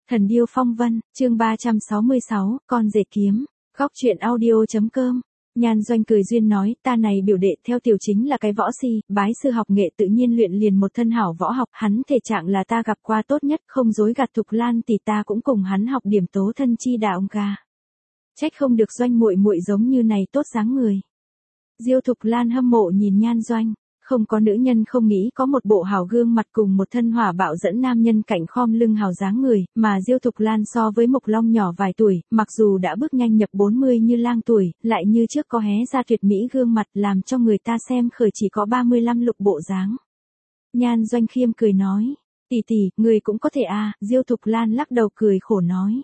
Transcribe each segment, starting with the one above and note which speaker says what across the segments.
Speaker 1: Thần điêu phong vân, chương 366, con rể kiếm, góc truyện audio.com. Nhan Doanh cười duyên nói, ta này biểu đệ theo tiểu chính là cái võ si, bái sư học nghệ tự nhiên luyện liền một thân hảo võ học, hắn thể trạng là ta gặp qua tốt nhất, không dối gạt Thục Lan thì ta cũng cùng hắn học điểm tố thân chi đạo ông ca. Trách không được Doanh muội muội giống như này tốt dáng người. Diêu Thục Lan hâm mộ nhìn Nhan Doanh. Không có nữ nhân không nghĩ có một bộ hào gương mặt cùng một thân hỏa bạo dẫn nam nhân cạnh khom lưng hào dáng người, mà Diêu Thục Lan so với Mộc Long nhỏ vài tuổi, mặc dù đã bước nhanh nhập 40 như lang tuổi, lại như trước có hé ra tuyệt mỹ gương mặt làm cho người ta xem khởi chỉ có 35 lục bộ dáng. Nhan Doanh khiêm cười nói, tỷ tỷ, người cũng có thể à, Diêu Thục Lan lắc đầu cười khổ nói.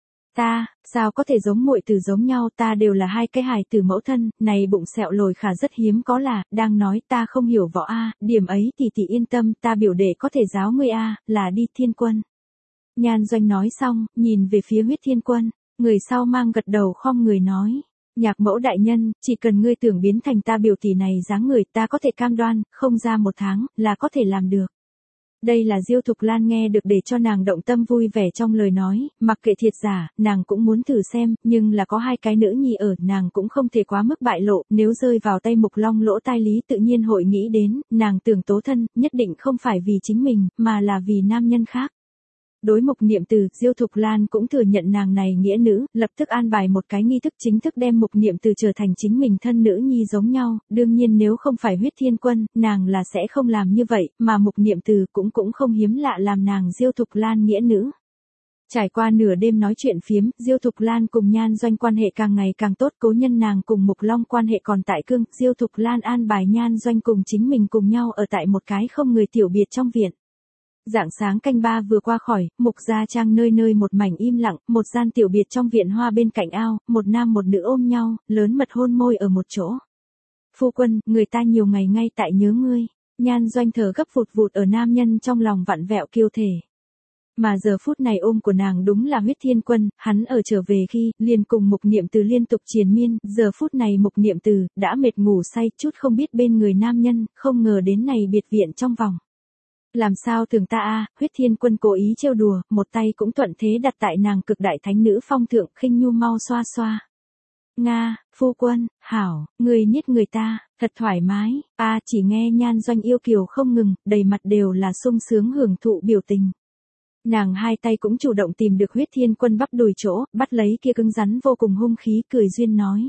Speaker 1: Ta, sao có thể giống muội tử giống nhau, ta đều là hai cái hài tử mẫu thân, này bụng sẹo lồi khả rất hiếm có là, đang nói ta không hiểu võ a, điểm ấy thì tỷ yên tâm, ta biểu đệ có thể giáo ngươi a, là đi Thiên Quân. Nhan Doanh nói xong, nhìn về phía Huyết Thiên Quân, người sau mang gật đầu khom người nói, nhạc mẫu đại nhân, chỉ cần ngươi tưởng biến thành ta biểu tỷ này dáng người ta có thể cam đoan, không ra một tháng, là có thể làm được. Đây là Diêu Thục Lan nghe được để cho nàng động tâm vui vẻ trong lời nói, mặc kệ thiệt giả, nàng cũng muốn thử xem, nhưng là có hai cái nữ nhi ở, nàng cũng không thể quá mức bại lộ, nếu rơi vào tay Mộc Long lỗ tai lý tự nhiên hội nghĩ đến, nàng tưởng tố thân, nhất định không phải vì chính mình, mà là vì nam nhân khác. Đối Mục Niệm Từ, Diêu Thục Lan cũng thừa nhận nàng này nghĩa nữ, lập tức an bài một cái nghi thức chính thức đem Mục Niệm Từ trở thành chính mình thân nữ nhi giống nhau, đương nhiên nếu không phải Huyết Thiên Quân, nàng là sẽ không làm như vậy, mà Mục Niệm Từ cũng không hiếm lạ làm nàng Diêu Thục Lan nghĩa nữ. Trải qua nửa đêm nói chuyện phiếm, Diêu Thục Lan cùng Nhan Doanh quan hệ càng ngày càng tốt, cố nhân nàng cùng Mộc Long quan hệ còn tại cương, Diêu Thục Lan an bài Nhan Doanh cùng chính mình cùng nhau ở tại một cái không người tiểu biệt trong viện. Rạng sáng canh ba vừa qua khỏi, Mục gia trang nơi nơi một mảnh im lặng, một gian tiểu biệt trong viện hoa bên cạnh ao, một nam một nữ ôm nhau, lớn mật hôn môi ở một chỗ. Phu quân, người ta nhiều ngày ngay tại nhớ ngươi. Nhan Doanh thở gấp vụt vụt ở nam nhân trong lòng vặn vẹo kiêu thể. Mà giờ phút này ôm của nàng đúng là Huyết Thiên Quân, hắn ở trở về khi, liền cùng Mục Niệm Từ liên tục triền miên, giờ phút này Mục Niệm Từ, đã mệt ngủ say, chút không biết bên người nam nhân, không ngờ đến này biệt viện trong vòng. Làm sao thường ta a, Huyết Thiên Quân cố ý trêu đùa, một tay cũng thuận thế đặt tại nàng cực đại thánh nữ phong thượng, khinh nhu mau xoa xoa. Nga, phu quân, hảo, người niết người ta, thật thoải mái, chỉ nghe Nhan Doanh yêu kiều không ngừng, đầy mặt đều là sung sướng hưởng thụ biểu tình. Nàng hai tay cũng chủ động tìm được Huyết Thiên Quân bắp đùi chỗ, bắt lấy kia cứng rắn vô cùng hung khí, cười duyên nói.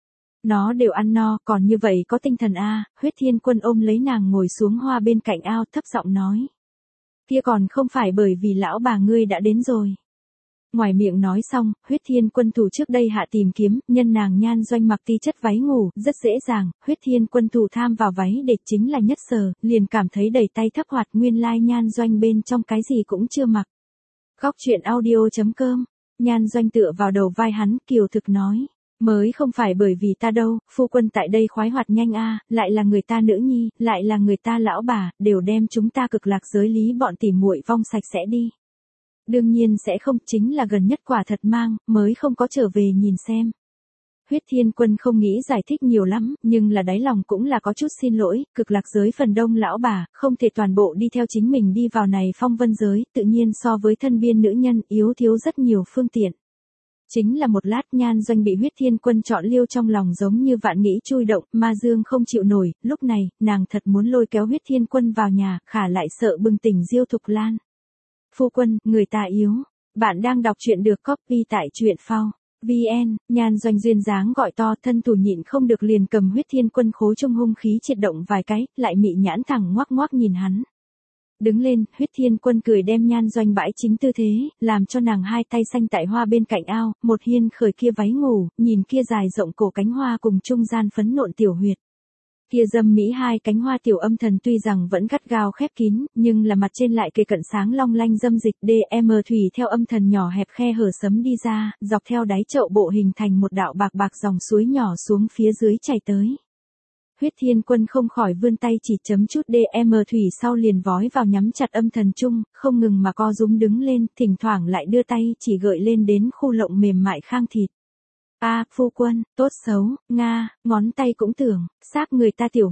Speaker 1: Nó đều ăn no, còn như vậy có tinh thần a. Huyết Thiên Quân ôm lấy nàng ngồi xuống hoa bên cạnh ao, thấp giọng nói. Kia còn không phải bởi vì lão bà ngươi đã đến rồi. Ngoài miệng nói xong, Huyết Thiên Quân thủ trước đây hạ tìm kiếm, nhân nàng Nhan Doanh mặc ti chất váy ngủ, rất dễ dàng, Huyết Thiên Quân thủ tham vào váy để chính là nhất sờ, liền cảm thấy đầy tay thấp hoạt, nguyên lai Nhan Doanh bên trong cái gì cũng chưa mặc. Góc truyện audio.com, Nhan Doanh tựa vào đầu vai hắn, kiều thực nói. Mới không phải bởi vì ta đâu, phu quân tại đây khoái hoạt nhanh a, lại là người ta nữ nhi, lại là người ta lão bà, đều đem chúng ta cực lạc giới lý bọn tỉ muội vong sạch sẽ đi. Đương nhiên sẽ không, chính là gần nhất quả thật mang, mới không có trở về nhìn xem. Huyết Thiên Quân không nghĩ giải thích nhiều lắm, nhưng là đáy lòng cũng là có chút xin lỗi, cực lạc giới phần đông lão bà, không thể toàn bộ đi theo chính mình đi vào này phong vân giới, tự nhiên so với thân biên nữ nhân yếu thiếu rất nhiều phương tiện. Chính là một lát Nhan Doanh bị Huyết Thiên Quân chọn liêu trong lòng giống như vạn nghĩ chui động, ma dương không chịu nổi, lúc này, nàng thật muốn lôi kéo Huyết Thiên Quân vào nhà, khả lại sợ bừng tỉnh Diêu Thục Lan. Phu quân, người ta yếu. Bạn đang đọc truyện được copy tại truyện phao. VN, Nhan Doanh duyên dáng gọi to, thân thủ nhịn không được liền cầm Huyết Thiên Quân khố trung hung khí triệt động vài cái, lại mị nhãn thẳng ngoác ngoác nhìn hắn. Đứng lên, Huyết Thiên Quân cười đem Nhan Doanh bãi chính tư thế, làm cho nàng hai tay xanh tại hoa bên cạnh ao, một hiên khởi kia váy ngủ, nhìn kia dài rộng cổ cánh hoa cùng trung gian phấn nộn tiểu huyệt. Kia dâm mỹ hai cánh hoa tiểu âm thần tuy rằng vẫn gắt gao khép kín, nhưng là mặt trên lại kề cận sáng long lanh dâm dịch DM thủy theo âm thần nhỏ hẹp khe hở sấm đi ra, dọc theo đáy chậu bộ hình thành một đạo bạc bạc dòng suối nhỏ xuống phía dưới chảy tới. Huyết Thiên Quân không khỏi vươn tay chỉ chấm chút DM thủy sau liền vói vào nhắm chặt âm thần chung, không ngừng mà co rúm đứng lên, thỉnh thoảng lại đưa tay chỉ gợi lên đến khu lộng mềm mại khang thịt. Phu quân, tốt xấu, Nga, ngón tay cũng tưởng, sáp người ta tiểu huyệt,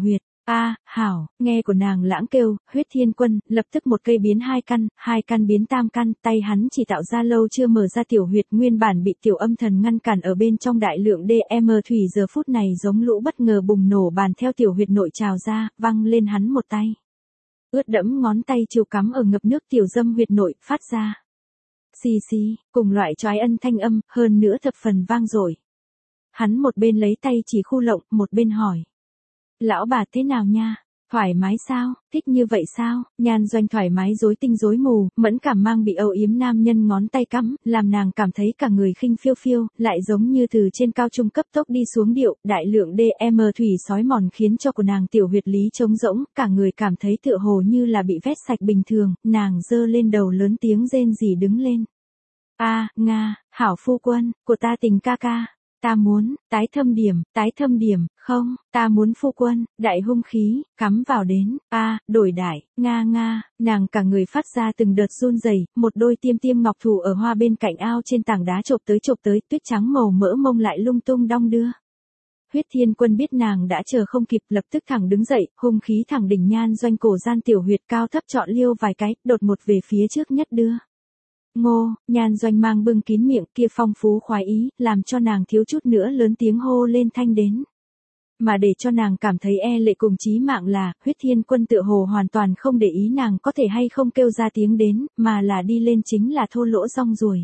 Speaker 1: Hảo, nghe của nàng lãng kêu, Huyết Thiên Quân, lập tức một cây biến hai căn biến tam căn, tay hắn chỉ tạo ra lâu chưa mở ra tiểu huyệt, nguyên bản bị tiểu âm thần ngăn cản ở bên trong đại lượng DM thủy giờ phút này giống lũ bất ngờ bùng nổ bàn theo tiểu huyệt nội trào ra, văng lên hắn một tay. Ướt đẫm ngón tay chiều cắm ở ngập nước tiểu dâm huyệt nội, phát ra. Xì xì, cùng loại choái ân thanh âm, hơn nữa thập phần vang dội. Hắn một bên lấy tay chỉ khu lộng, một bên hỏi. Lão bà thế nào nha? Thoải mái sao? Thích như vậy sao? Nhan Doanh thoải mái rối tinh rối mù, mẫn cảm mang bị âu yếm nam nhân ngón tay cắm, làm nàng cảm thấy cả người khinh phiêu phiêu, lại giống như từ trên cao trung cấp tốc đi xuống điệu, đại lượng DM thủy sói mòn khiến cho của nàng tiểu huyệt lý trống rỗng, cả người cảm thấy tựa hồ như là bị vét sạch bình thường, nàng giơ lên đầu lớn tiếng rên rỉ đứng lên. Nga, hảo phu quân, của ta tình ca ca. Ta muốn, tái thâm điểm, không, ta muốn phu quân, đại hung khí, cắm vào đến, đổi đại, nga, nàng cả người phát ra từng đợt run rẩy, một đôi tiêm ngọc thủ ở hoa bên cạnh ao trên tảng đá chộp tới, tuyết trắng màu mỡ mông lại lung tung đong đưa. Huyết Thiên Quân biết nàng đã chờ không kịp, lập tức thẳng đứng dậy, hung khí thẳng đỉnh Nhan Doanh cổ gian tiểu huyệt cao thấp chọn liêu vài cái, đột một về phía trước nhất đưa. Ngô, Nhan Doanh mang bưng kín miệng kia phong phú khoái ý, làm cho nàng thiếu chút nữa lớn tiếng hô lên thanh đến. Mà để cho nàng cảm thấy e lệ cùng chí mạng là, Huyết Thiên Quân tựa hồ hoàn toàn không để ý nàng có thể hay không kêu ra tiếng đến, mà là đi lên chính là thô lỗ rong ruổi.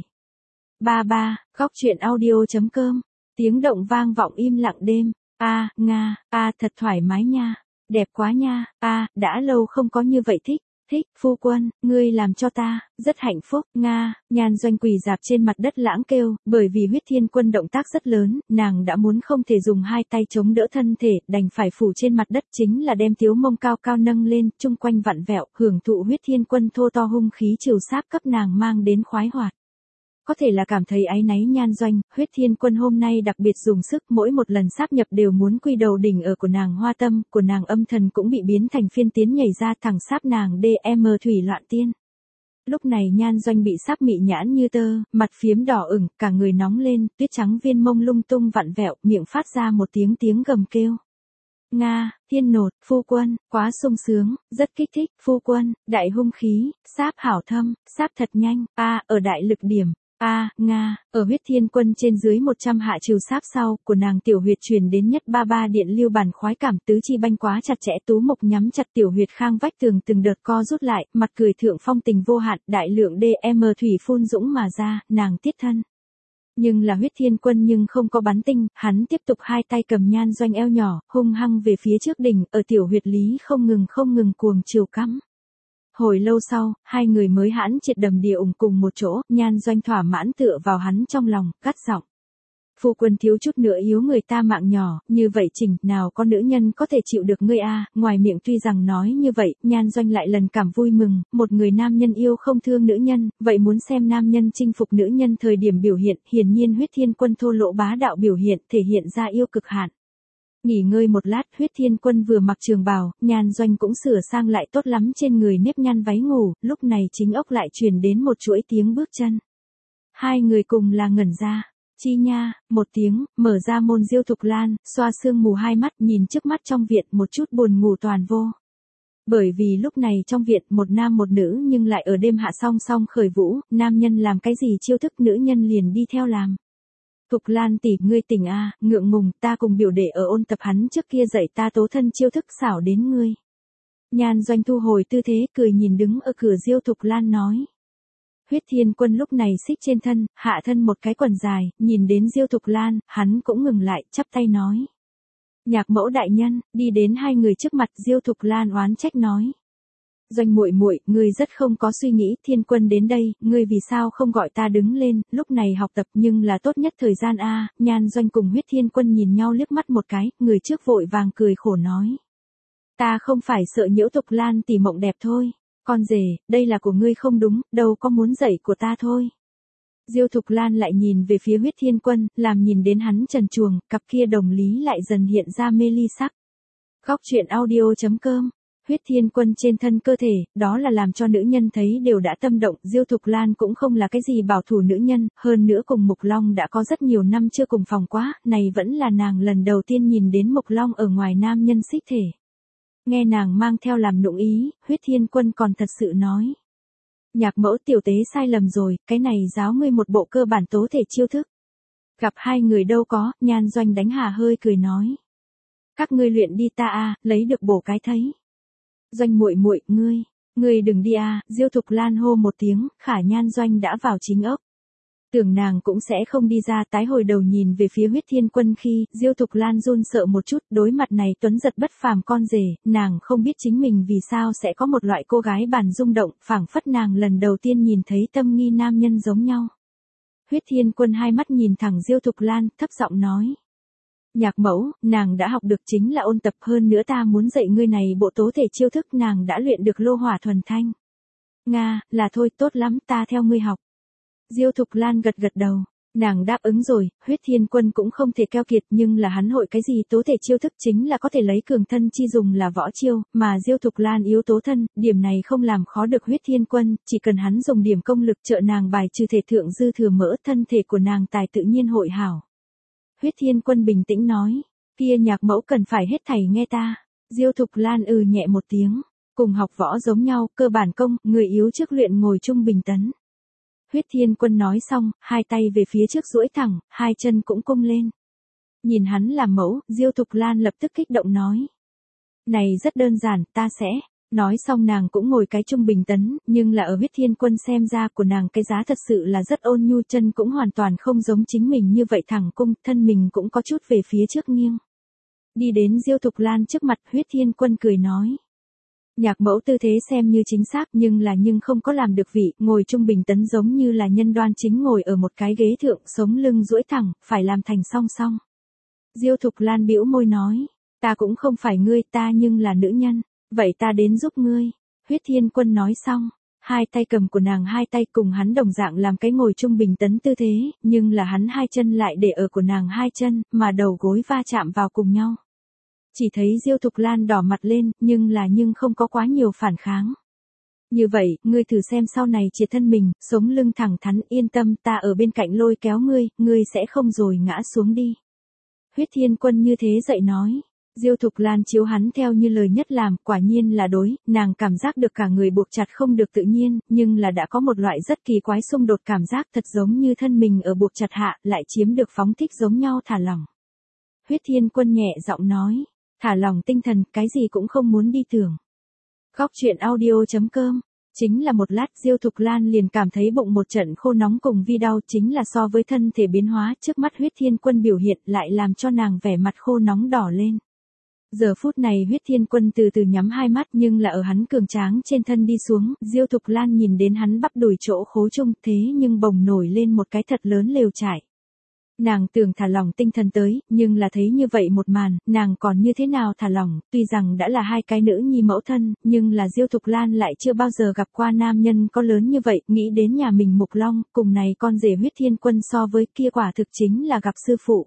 Speaker 1: Góc truyện audio.com, tiếng động vang vọng im lặng đêm, Nga, thật thoải mái nha, đẹp quá nha, đã lâu không có như vậy thích. Thích, phu quân, ngươi làm cho ta, rất hạnh phúc, Nga, Nhan Doanh quỳ dạp trên mặt đất lãng kêu, bởi vì Huyết Thiên Quân động tác rất lớn, nàng đã muốn không thể dùng hai tay chống đỡ thân thể, đành phải phủ trên mặt đất chính là đem thiếu mông cao cao nâng lên, chung quanh vặn vẹo, hưởng thụ Huyết Thiên Quân thô to hung khí trừ sáp cấp nàng mang đến khoái hoạt. Có thể là cảm thấy áy náy Nhan Doanh, Huyết Thiên Quân hôm nay đặc biệt dùng sức, mỗi một lần sáp nhập đều muốn quy đầu đỉnh ở của nàng hoa tâm, của nàng âm thần cũng bị biến thành phiên tiến nhảy ra thẳng sáp nàng DM thủy loạn tiên. Lúc này Nhan Doanh bị sáp mị nhãn như tơ, mặt phiếm đỏ ửng, cả người nóng lên, tuyết trắng viên mông lung tung vặn vẹo, miệng phát ra một tiếng gầm kêu. Nga, thiên nột, phu quân, quá sung sướng, rất kích thích, phu quân, đại hung khí, sáp hảo thâm, sáp thật nhanh, ở đại lực điểm. Nga, ở Huyết Thiên Quân trên dưới 100 hạ trừ sáp sau, của nàng tiểu huyệt truyền đến nhất ba điện lưu bản khoái cảm tứ chi banh quá chặt chẽ tú mục nhắm chặt tiểu huyệt khang vách tường từng đợt co rút lại, mặt cười thượng phong tình vô hạn, đại lượng DM thủy phun dũng mà ra, nàng tiết thân. Nhưng là Huyết Thiên Quân nhưng không có bắn tinh, hắn tiếp tục hai tay cầm Nhan Doanh eo nhỏ, hung hăng về phía trước đỉnh, ở tiểu huyệt lý không ngừng cuồng chiều cắm. Hồi lâu sau, hai người mới hãn triệt đầm địa ủng cùng một chỗ, Nhan Doanh thỏa mãn tựa vào hắn trong lòng, gắt giọng. Phu quân thiếu chút nữa yếu người ta mạng nhỏ, như vậy chỉnh, nào có nữ nhân có thể chịu được ngươi ngoài miệng tuy rằng nói như vậy, Nhan Doanh lại lần cảm vui mừng, một người nam nhân yêu không thương nữ nhân, vậy muốn xem nam nhân chinh phục nữ nhân thời điểm biểu hiện, hiển nhiên Huyết Thiên Quân thô lỗ bá đạo biểu hiện, thể hiện ra yêu cực hạn. Nghỉ ngơi một lát, Huyết Thiên Quân vừa mặc trường bào, Nhan Doanh cũng sửa sang lại tốt lắm trên người nếp nhăn váy ngủ, lúc này chính ốc lại truyền đến một chuỗi tiếng bước chân. Hai người cùng là ngẩn ra. Chi nha, một tiếng, mở ra môn Diêu Thục Lan, xoa sương mù hai mắt nhìn trước mắt trong viện một chút buồn ngủ toàn vô. Bởi vì lúc này trong viện một nam một nữ nhưng lại ở đêm hạ song song khởi vũ, nam nhân làm cái gì chiêu thức nữ nhân liền đi theo làm. Thục Lan tỷ, ngươi tỉnh ngượng ngùng, ta cùng biểu đệ ở ôn tập hắn trước kia dạy ta tố thân chiêu thức xảo đến ngươi. Nhan Doanh thu hồi tư thế cười nhìn đứng ở cửa Diêu Thục Lan nói. Huyết Thiên Quân lúc này xích trên thân, hạ thân một cái quần dài, nhìn đến Diêu Thục Lan, hắn cũng ngừng lại, chắp tay nói. Nhạc mẫu đại nhân, đi đến hai người trước mặt, Diêu Thục Lan oán trách nói. Doanh muội muội, ngươi rất không có suy nghĩ, Thiên Quân đến đây, ngươi vì sao không gọi ta đứng lên, lúc này học tập nhưng là tốt nhất thời gian Nhan Doanh cùng Huyết Thiên Quân nhìn nhau liếc mắt một cái, người trước vội vàng cười khổ nói. Ta không phải sợ nhiễu Thục Lan tỷ mộng đẹp thôi. Con rể, đây là của ngươi không đúng, đâu có muốn dạy của ta thôi. Diêu Thục Lan lại nhìn về phía Huyết Thiên Quân, làm nhìn đến hắn trần truồng, cặp kia đồng lý lại dần hiện ra mê ly sắc. Góc truyện audio.com, Huyết Thiên Quân trên thân cơ thể, đó là làm cho nữ nhân thấy đều đã tâm động, Diêu Thục Lan cũng không là cái gì bảo thủ nữ nhân, hơn nữa cùng Mục Long đã có rất nhiều năm chưa cùng phòng quá, này vẫn là nàng lần đầu tiên nhìn đến Mục Long ở ngoài nam nhân xích thể. Nghe nàng mang theo làm nũng ý, Huyết Thiên Quân còn thật sự nói. Nhạc mẫu tiểu tế sai lầm rồi, cái này giáo ngươi một bộ cơ bản tố thể chiêu thức. Gặp hai người đâu có, Nhan Doanh đánh hà hơi cười nói. Các ngươi luyện đi ta a, lấy được bổ cái thấy. Doanh muội muội, ngươi đừng đi a, Diêu Thục Lan hô một tiếng, Khả Nhan Doanh đã vào chính ốc. Tưởng nàng cũng sẽ không đi ra, tái hồi đầu nhìn về phía Huyết Thiên Quân khi, Diêu Thục Lan run sợ một chút, đối mặt này tuấn giật bất phàm con rể, nàng không biết chính mình vì sao sẽ có một loại cô gái bản rung động, phảng phất nàng lần đầu tiên nhìn thấy tâm nghi nam nhân giống nhau. Huyết Thiên Quân hai mắt nhìn thẳng Diêu Thục Lan, thấp giọng nói. Nhạc mẫu, nàng đã học được chính là ôn tập, hơn nữa ta muốn dạy ngươi này bộ tố thể chiêu thức, nàng đã luyện được lô hỏa thuần thanh. Nga, là thôi, tốt lắm, ta theo ngươi học. Diêu Thục Lan gật gật đầu, nàng đáp ứng rồi, Huyết Thiên Quân cũng không thể keo kiệt, nhưng là hắn hội cái gì tố thể chiêu thức chính là có thể lấy cường thân chi dùng là võ chiêu, mà Diêu Thục Lan yếu tố thân, điểm này không làm khó được Huyết Thiên Quân, chỉ cần hắn dùng điểm công lực trợ nàng bài trừ thể thượng dư thừa mỡ, thân thể của nàng tài tự nhiên hội hảo. Huyết Thiên Quân bình tĩnh nói, kia nhạc mẫu cần phải hết thảy nghe ta. Diêu Thục Lan nhẹ một tiếng, cùng học võ giống nhau, cơ bản công, người yếu trước luyện ngồi trung bình tấn. Huyết Thiên Quân nói xong, hai tay về phía trước duỗi thẳng, hai chân cũng cung lên. Nhìn hắn làm mẫu, Diêu Thục Lan lập tức kích động nói. Này rất đơn giản, ta sẽ. Nói xong nàng cũng ngồi cái trung bình tấn, nhưng là ở Huyết Thiên Quân xem ra của nàng cái giá thật sự là rất ôn nhu, chân cũng hoàn toàn không giống chính mình như vậy thẳng cung, thân mình cũng có chút về phía trước nghiêng. Đi đến Diêu Thục Lan trước mặt, Huyết Thiên Quân cười nói. Nhạc mẫu tư thế xem như chính xác nhưng không có làm được vị, ngồi trung bình tấn giống như là nhân đoan chính ngồi ở một cái ghế thượng, sống lưng duỗi thẳng, phải làm thành song song. Diêu Thục Lan bĩu môi nói, ta cũng không phải ngươi, ta nhưng là nữ nhân, vậy ta đến giúp ngươi. Huyết Thiên Quân nói xong, hai tay cầm của nàng, hai tay cùng hắn đồng dạng làm cái ngồi trung bình tấn tư thế, nhưng là hắn hai chân lại để ở của nàng hai chân, mà đầu gối va chạm vào cùng nhau. Chỉ thấy Diêu Thục Lan đỏ mặt lên, nhưng không có quá nhiều phản kháng. Như vậy, ngươi thử xem sau này triệt thân mình, sống lưng thẳng thắn, yên tâm, ta ở bên cạnh lôi kéo ngươi sẽ không rồi ngã xuống đi. Huyết Thiên Quân như thế dậy nói. Diêu Thục Lan chiếu hắn theo như lời nhất làm, quả nhiên là đối, nàng cảm giác được cả người buộc chặt không được tự nhiên, nhưng là đã có một loại rất kỳ quái xung đột cảm giác, thật giống như thân mình ở buộc chặt hạ, lại chiếm được phóng thích giống nhau, thả lỏng. Huyết Thiên Quân nhẹ giọng nói. Thả lỏng tinh thần, cái gì cũng không muốn đi tưởng. Góc truyện audio.com. Chính là một lát, Diêu Thục Lan liền cảm thấy bụng một trận khô nóng cùng vi đau, chính là so với thân thể biến hóa trước mắt Huyết Thiên Quân biểu hiện lại làm cho nàng vẻ mặt khô nóng đỏ lên. Giờ phút này Huyết Thiên Quân từ từ nhắm hai mắt, nhưng là ở hắn cường tráng trên thân đi xuống, Diêu Thục Lan nhìn đến hắn bắp đùi chỗ khố trung, thế nhưng bồng nổi lên một cái thật lớn lều trải. Nàng tưởng thả lỏng tinh thần tới, nhưng là thấy như vậy một màn, nàng còn như thế nào thả lỏng, tuy rằng đã là hai cái nữ nhi mẫu thân, nhưng là Diêu Thục Lan lại chưa bao giờ gặp qua nam nhân có lớn như vậy, nghĩ đến nhà mình Mục Long, cùng này con rể Huyết Thiên Quân so với kia quả thực chính là gặp sư phụ.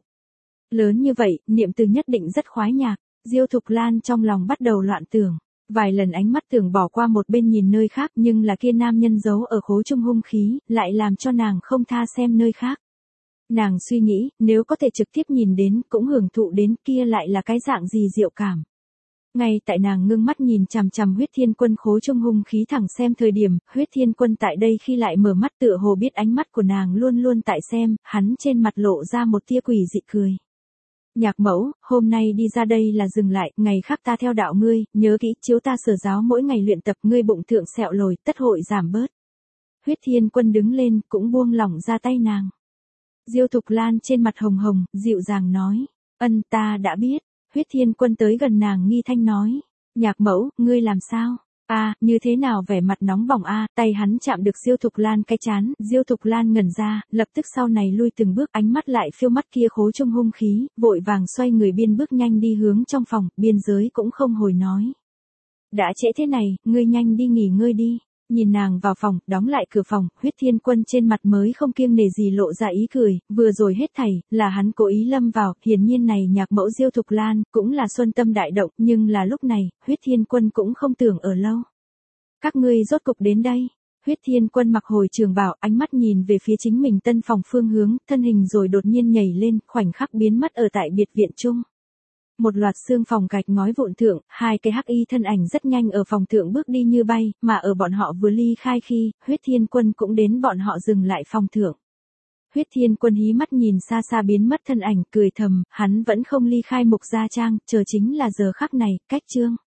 Speaker 1: Lớn như vậy, niệm từ nhất định rất khoái nhạc, Diêu Thục Lan trong lòng bắt đầu loạn tưởng. Vài lần ánh mắt tưởng bỏ qua một bên nhìn nơi khác, nhưng là kia nam nhân giấu ở khố trung hung khí, lại làm cho nàng không tha xem nơi khác. Nàng suy nghĩ, nếu có thể trực tiếp nhìn đến, cũng hưởng thụ đến, kia lại là cái dạng gì diệu cảm. Ngay tại nàng ngưng mắt nhìn chằm chằm Huyết Thiên Quân khố trung hung khí thẳng xem thời điểm, Huyết Thiên Quân tại đây khi lại mở mắt tựa hồ biết ánh mắt của nàng luôn luôn tại xem, hắn trên mặt lộ ra một tia quỷ dị cười. Nhạc mẫu, hôm nay đi ra đây là dừng lại, ngày khác ta theo đạo ngươi, nhớ kỹ chiếu ta sở giáo mỗi ngày luyện tập, ngươi bụng thượng sẹo lồi, tất hội giảm bớt. Huyết Thiên Quân đứng lên, cũng buông lỏng ra tay nàng. Diêu Thục Lan trên mặt hồng hồng, dịu dàng nói, ta đã biết. Huyết Thiên Quân tới gần nàng nghi thanh nói, nhạc mẫu, ngươi làm sao? Như thế nào vẻ mặt nóng bỏng tay hắn chạm được Diêu Thục Lan cái chán, Diêu Thục Lan ngẩn ra, lập tức sau này lui từng bước, ánh mắt lại phiêu mắt kia khố trung hung khí, vội vàng xoay người biên bước nhanh đi hướng trong phòng, biên giới cũng không hồi nói. Đã trễ thế này, ngươi nhanh đi nghỉ ngơi đi. Nhìn nàng vào phòng, đóng lại cửa phòng, Huyết Thiên Quân trên mặt mới không kiêng nể gì lộ ra ý cười, vừa rồi hết thảy, là hắn cố ý lâm vào, hiển nhiên này nhạc mẫu Diêu Thục Lan, cũng là xuân tâm đại động, nhưng là lúc này, Huyết Thiên Quân cũng không tưởng ở lâu. Các ngươi rốt cục đến đây. Huyết Thiên Quân mặc hồi trường bào, ánh mắt nhìn về phía chính mình tân phòng phương hướng, thân hình rồi đột nhiên nhảy lên, khoảnh khắc biến mất ở tại biệt viện chung. Một loạt xương phòng gạch ngói vụn thượng, hai cái hắc y thân ảnh rất nhanh ở phòng thượng bước đi như bay, mà ở bọn họ vừa ly khai khi, Huyết Thiên Quân cũng đến bọn họ dừng lại phòng thượng. Huyết Thiên Quân hí mắt nhìn xa xa biến mất thân ảnh, cười thầm, hắn vẫn không ly khai Mục Gia Trang, chờ chính là giờ khắc này, cách chương.